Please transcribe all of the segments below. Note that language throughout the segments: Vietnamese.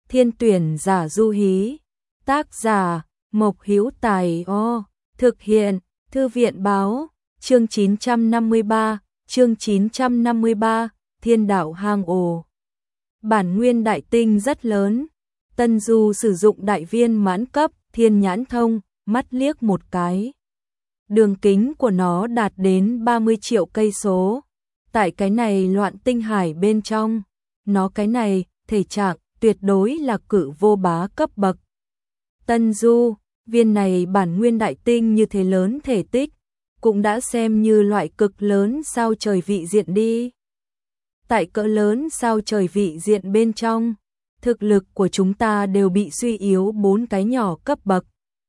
Thiên tuyển giả du hí. Tác giả Mộc Hữu Tài. Thực hiện Thư viện báo. Chương 953, chương 953, Thiên đạo hang ổ. Bản nguyên đại tinh rất lớn. Tân Du sử dụng đại viên mãn cấp thiên nhãn thông, mắt liếc một cái. Đường kính của nó đạt đến 30 triệu cây số. Tại cái này loạn tinh hải bên trong, nó cái này, thể trạng, tuyệt đối là cự vô bá cấp bậc. Tân Du, viên này bản nguyên đại tinh như thế lớn thể tích, cũng đã xem như loại cực lớn sao trời vị diện đi. Tại cỡ lớn sao trời vị diện bên trong, thực lực của chúng ta đều bị suy yếu 4 cái nhỏ cấp bậc.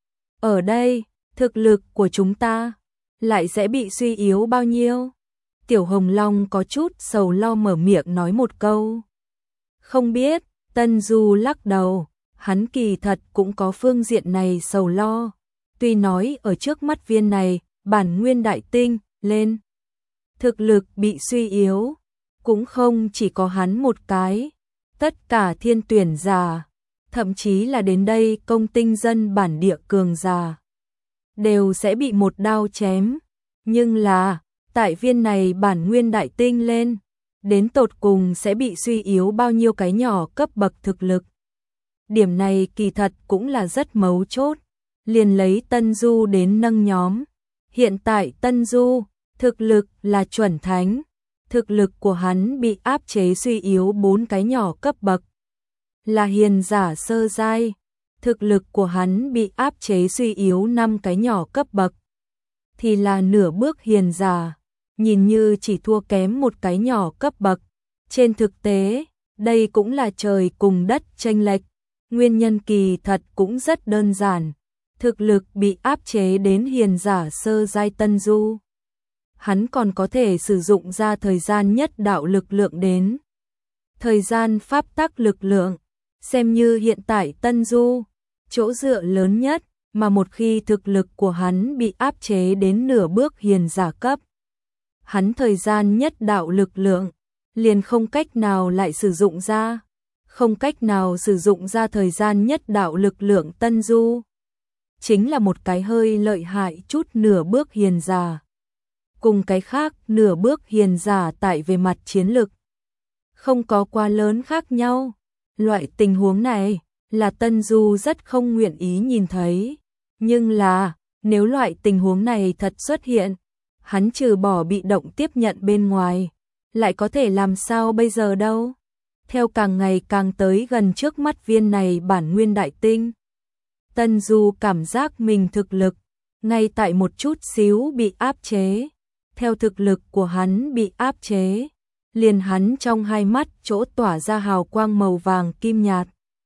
Ở đây, thực lực của chúng ta lại sẽ bị suy yếu bao nhiêu? Tiểu Hồng Long có chút sầu lo mở miệng nói một câu. Không biết, Tân Du lắc đầu, hắn kỳ thật cũng có phương diện này sầu lo. Tuy nói ở trước mắt viên này, bản nguyên đại tinh, lên. Thực lực bị suy yếu, cũng không chỉ có hắn một cái. Tất cả thiên tuyển giả, thậm chí là đến đây công tinh dân bản địa cường giả, đều sẽ bị một đao chém. Nhưng là, tại viên này bản nguyên đại tinh lên, đến tột cùng sẽ bị suy yếu bao nhiêu cái nhỏ cấp bậc thực lực. Điểm này kỳ thật cũng là rất mấu chốt. Liền lấy Tân Du đến nâng nhóm. Hiện tại Tân Du, thực lực là chuẩn thánh. Thực lực của hắn bị áp chế suy yếu 4 cái nhỏ cấp bậc. Là hiền giả sơ giai. Thực lực của hắn bị áp chế suy yếu 5 cái nhỏ cấp bậc. Thì là nửa bước hiền giả. Nhìn như chỉ thua kém một cái nhỏ cấp bậc. Trên thực tế, đây cũng là trời cùng đất chênh lệch. Nguyên nhân kỳ thật cũng rất đơn giản. Thực lực bị áp chế đến hiền giả sơ giai Tân Du. Hắn còn có thể sử dụng ra thời gian nhất đạo lực lượng đến. Thời gian pháp tắc lực lượng, xem như hiện tại Tân Du, chỗ dựa lớn nhất, mà một khi thực lực của hắn bị áp chế đến nửa bước hiền giả cấp. Hắn thời gian nhất đạo lực lượng, liền không cách nào lại sử dụng ra. Không cách nào sử dụng ra thời gian nhất đạo lực lượng Tân Du. Chính là một cái hơi lợi hại chút nửa bước hiền giả. Cùng cái khác nửa bước hiền giả tại về mặt chiến lực. Không có quá lớn khác nhau. Loại tình huống này là Tân Du rất không nguyện ý nhìn thấy. Nhưng là, nếu loại tình huống này thật xuất hiện, hắn trừ bỏ bị động tiếp nhận bên ngoài, lại có thể làm sao bây giờ đâu. Theo càng ngày càng tới gần trước mắt viên này bản nguyên đại tinh, Tân Du cảm giác mình thực lực, ngay tại một chút xíu bị áp chế. Theo thực lực của hắn bị áp chế, liền hắn trong hai mắt chỗ tỏa ra hào quang màu vàng kim nhạt,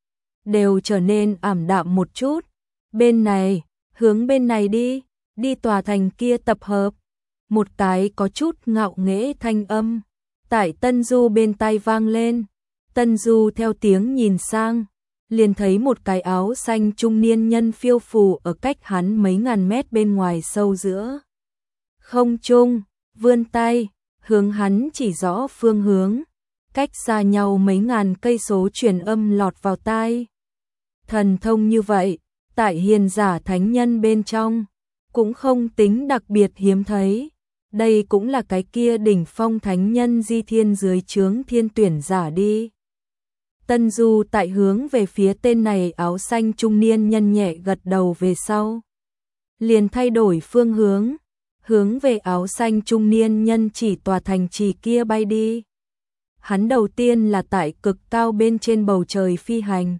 đều trở nên ảm đạm một chút. Bên này, hướng bên này đi, đi tòa thành kia tập hợp. Một cái có chút ngạo nghễ thanh âm, tại Tân Du bên tai vang lên. Tân Du theo tiếng nhìn sang, liền thấy một cái áo xanh trung niên nhân phiêu phù ở cách hắn mấy ngàn mét bên ngoài sâu giữa không trung, vươn tay, hướng hắn chỉ rõ phương hướng. Cách xa nhau mấy ngàn cây số truyền âm lọt vào tai. Thần thông như vậy, tại hiền giả thánh nhân bên trong, cũng không tính đặc biệt hiếm thấy. Đây cũng là cái kia đỉnh phong thánh nhân di thiên dưới trướng thiên tuyển giả đi. Tân Du tại hướng về phía tên này áo xanh trung niên nhân nhẹ gật đầu về sau. Liền thay đổi phương hướng về áo xanh trung niên nhân chỉ tòa thành trì kia bay đi. Hắn đầu tiên là tại cực cao bên trên bầu trời phi hành.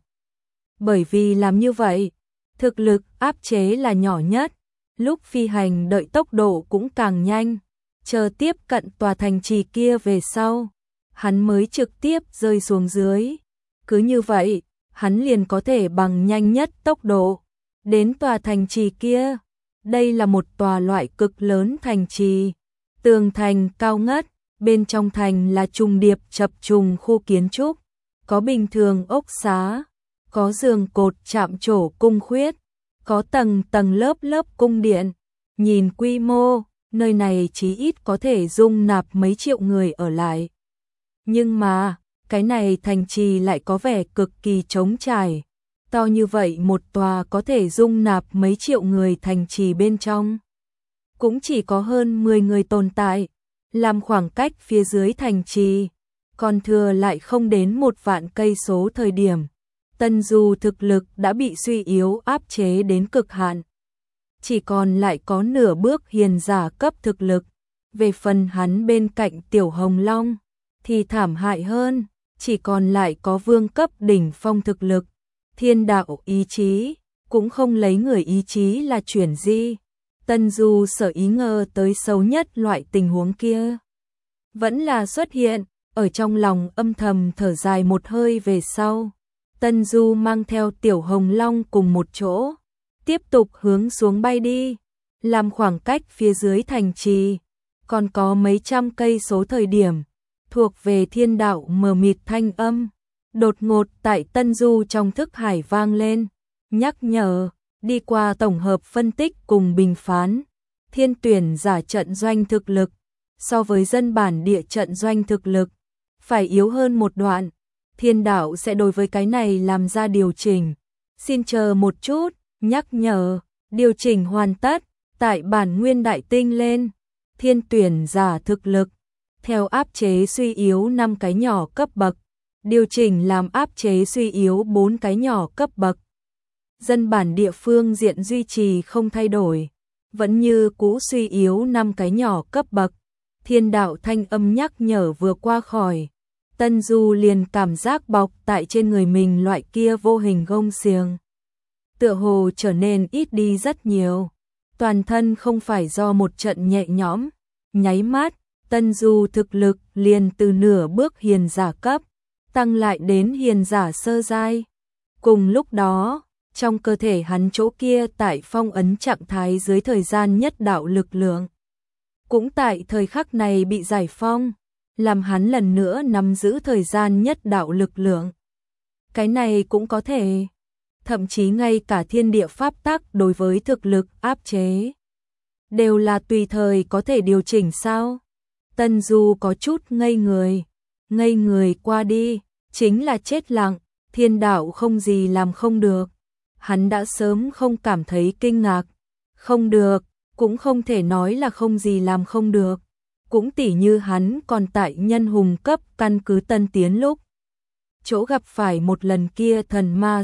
Bởi vì làm như vậy, thực lực áp chế là nhỏ nhất, lúc phi hành đợi tốc độ cũng càng nhanh. Chờ tiếp cận tòa thành trì kia về sau, hắn mới trực tiếp rơi xuống dưới. Cứ như vậy, hắn liền có thể bằng nhanh nhất tốc độ đến tòa thành trì kia. Đây là một tòa loại cực lớn thành trì, tường thành cao ngất, bên trong thành là trùng điệp chập trùng khu kiến trúc, có bình thường ốc xá, có giường cột chạm trổ cung khuyết, có tầng tầng lớp lớp cung điện. Nhìn quy mô, nơi này chí ít có thể dung nạp mấy triệu người ở lại. Nhưng mà, cái này thành trì lại có vẻ cực kỳ trống trải. To như vậy một tòa có thể dung nạp mấy triệu người thành trì bên trong. Cũng chỉ có hơn 10 người tồn tại, làm khoảng cách phía dưới thành trì, còn thừa lại không đến 1 vạn cây số thời điểm. Tân Du thực lực đã bị suy yếu áp chế đến cực hạn. Chỉ còn lại có nửa bước hiền giả cấp thực lực. Về phần hắn bên cạnh Tiểu Hồng Long thì thảm hại hơn, chỉ còn lại có vương cấp đỉnh phong thực lực. Thiên đạo ý chí, cũng không lấy người ý chí là chuyển di. Tân Du sở ý ngờ tới xấu nhất loại tình huống kia vẫn là xuất hiện, ở trong lòng âm thầm thở dài một hơi về sau. Tân Du mang theo Tiểu Hồng Long cùng một chỗ, tiếp tục hướng xuống bay đi, làm khoảng cách phía dưới thành trì, còn có mấy trăm cây số thời điểm, thuộc về thiên đạo mờ mịt thanh âm. Đột ngột tại Tân Du trong thức hải vang lên, nhắc nhở, đi qua tổng hợp phân tích cùng bình phán, thiên tuyển giả trận doanh thực lực, so với dân bản địa trận doanh thực lực, phải yếu hơn một đoạn, thiên đạo sẽ đối với cái này làm ra điều chỉnh. Xin chờ một chút, nhắc nhở, điều chỉnh hoàn tất, tại bản nguyên đại tinh lên, thiên tuyển giả thực lực, theo áp chế suy yếu 5 cái nhỏ cấp bậc, điều chỉnh làm áp chế suy yếu 4 cái nhỏ cấp bậc. Dân bản địa phương diện duy trì không thay đổi, vẫn như cũ suy yếu 5 cái nhỏ cấp bậc. Thiên đạo thanh âm nhắc nhở vừa qua khỏi, Tân Du liền cảm giác bọc tại trên người mình loại kia vô hình gông xiềng. Tựa hồ trở nên ít đi rất nhiều, toàn thân không phải do một trận nhẹ nhõm, nháy mắt, Tân Du thực lực liền từ nửa bước hiền giả cấp, tăng lại đến hiền giả sơ giai. Cùng lúc đó, trong cơ thể hắn chỗ kia tại phong ấn trạng thái dưới thời gian nhất đạo lực lượng, cũng tại thời khắc này bị giải phong, làm hắn lần nữa nắm giữ thời gian nhất đạo lực lượng. Cái này cũng có thể, thậm chí ngay cả thiên địa pháp tắc đối với thực lực áp chế, đều là tùy thời có thể điều chỉnh sao? Tân Du có chút ngây người qua đi, chính là chết lặng, thiên đạo không gì làm không được. Hắn đã sớm không cảm thấy kinh ngạc, không được, cũng không thể nói là không gì làm không được. Cũng tỉ như hắn còn tại nhân hùng cấp căn cứ Tân Tiến lúc, chỗ gặp phải một lần kia thần ma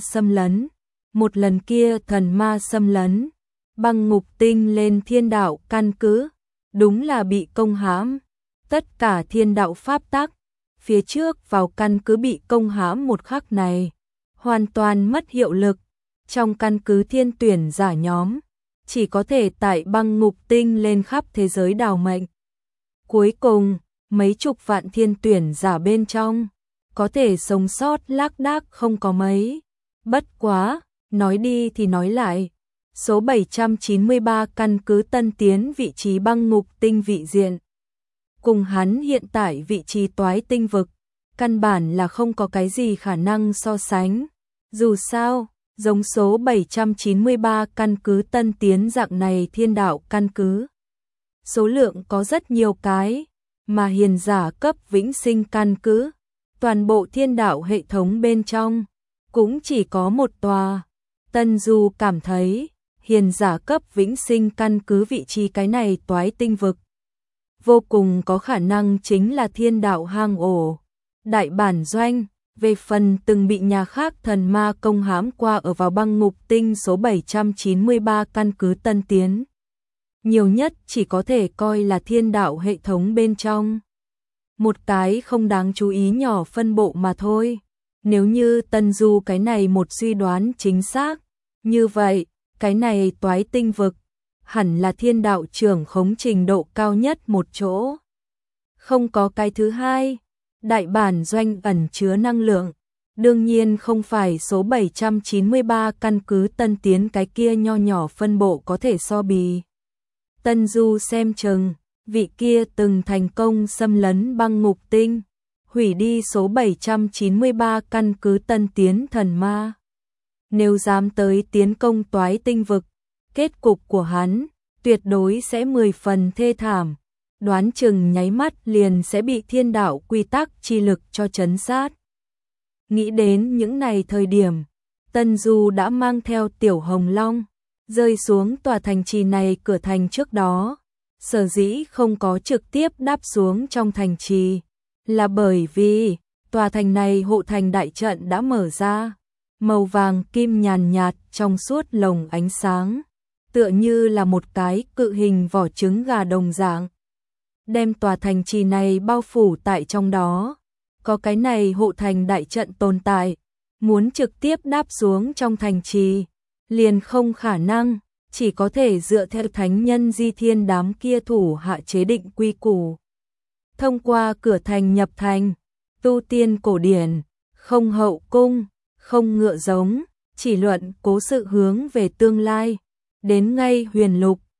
xâm lấn, băng ngục tinh lên thiên đạo căn cứ, đúng là bị công hãm. Tất cả thiên đạo pháp tắc, phía trước vào căn cứ bị công hãm một khắc này, hoàn toàn mất hiệu lực. Trong căn cứ thiên tuyển giả nhóm, chỉ có thể tại băng ngục tinh lên khắp thế giới đào mệnh. Cuối cùng, mấy chục vạn thiên tuyển giả bên trong, có thể sống sót lác đác không có mấy. Bất quá, nói đi thì nói lại, số 793 căn cứ Tân Tiến vị trí băng ngục tinh vị diện, cùng hắn hiện tại vị trí toái tinh vực, căn bản là không có cái gì khả năng so sánh. Dù sao, giống số 793 căn cứ Tân Tiến dạng này thiên đạo căn cứ, số lượng có rất nhiều cái, mà hiền giả cấp vĩnh sinh căn cứ, toàn bộ thiên đạo hệ thống bên trong, cũng chỉ có một tòa. Tân Du cảm thấy, hiền giả cấp vĩnh sinh căn cứ vị trí cái này toái tinh vực, vô cùng có khả năng chính là thiên đạo hang ổ, đại bản doanh. Về phần từng bị nhà khác thần ma công hãm qua ở vào băng ngục tinh số 793 căn cứ Tân Tiến, nhiều nhất chỉ có thể coi là thiên đạo hệ thống bên trong, một cái không đáng chú ý nhỏ phân bộ mà thôi. Nếu như Tân Du cái này một suy đoán chính xác, như vậy, cái này toái tinh vực, hẳn là thiên đạo trưởng khống trình độ cao nhất một chỗ. Không có cái thứ hai. Đại bản doanh ẩn chứa năng lượng, đương nhiên không phải số 793 căn cứ Tân Tiến cái kia nho nhỏ phân bộ có thể so bì. Tân Du xem chừng, vị kia từng thành công xâm lấn băng ngục tinh, hủy đi số 793 căn cứ Tân Tiến thần ma. Nếu dám tới tiến công toái tinh vực, kết cục của hắn tuyệt đối sẽ 10 phần thê thảm. đoán chừng nháy mắt liền sẽ bị thiên đạo quy tắc chi lực cho trấn sát. Nghĩ đến những này thời điểm, Tân Du đã mang theo Tiểu Hồng Long, rơi xuống tòa thành trì này cửa thành trước đó. Sở dĩ không có trực tiếp đáp xuống trong thành trì, là bởi vì tòa thành này hộ thành đại trận đã mở ra, màu vàng kim nhàn nhạt trong suốt lồng ánh sáng, tựa như là một cái cự hình vỏ trứng gà đồng dạng, đem tòa thành trì này bao phủ tại trong đó. Có cái này hộ thành đại trận tồn tại, muốn trực tiếp đáp xuống trong thành trì, liền không khả năng, chỉ có thể dựa theo thánh nhân di thiên đám kia thủ hạ chế định quy củ. Thông qua cửa thành nhập thành, tu tiên cổ điển, không hậu cung, không ngựa giống, chỉ luận cố sự hướng về tương lai, đến ngay huyền lục,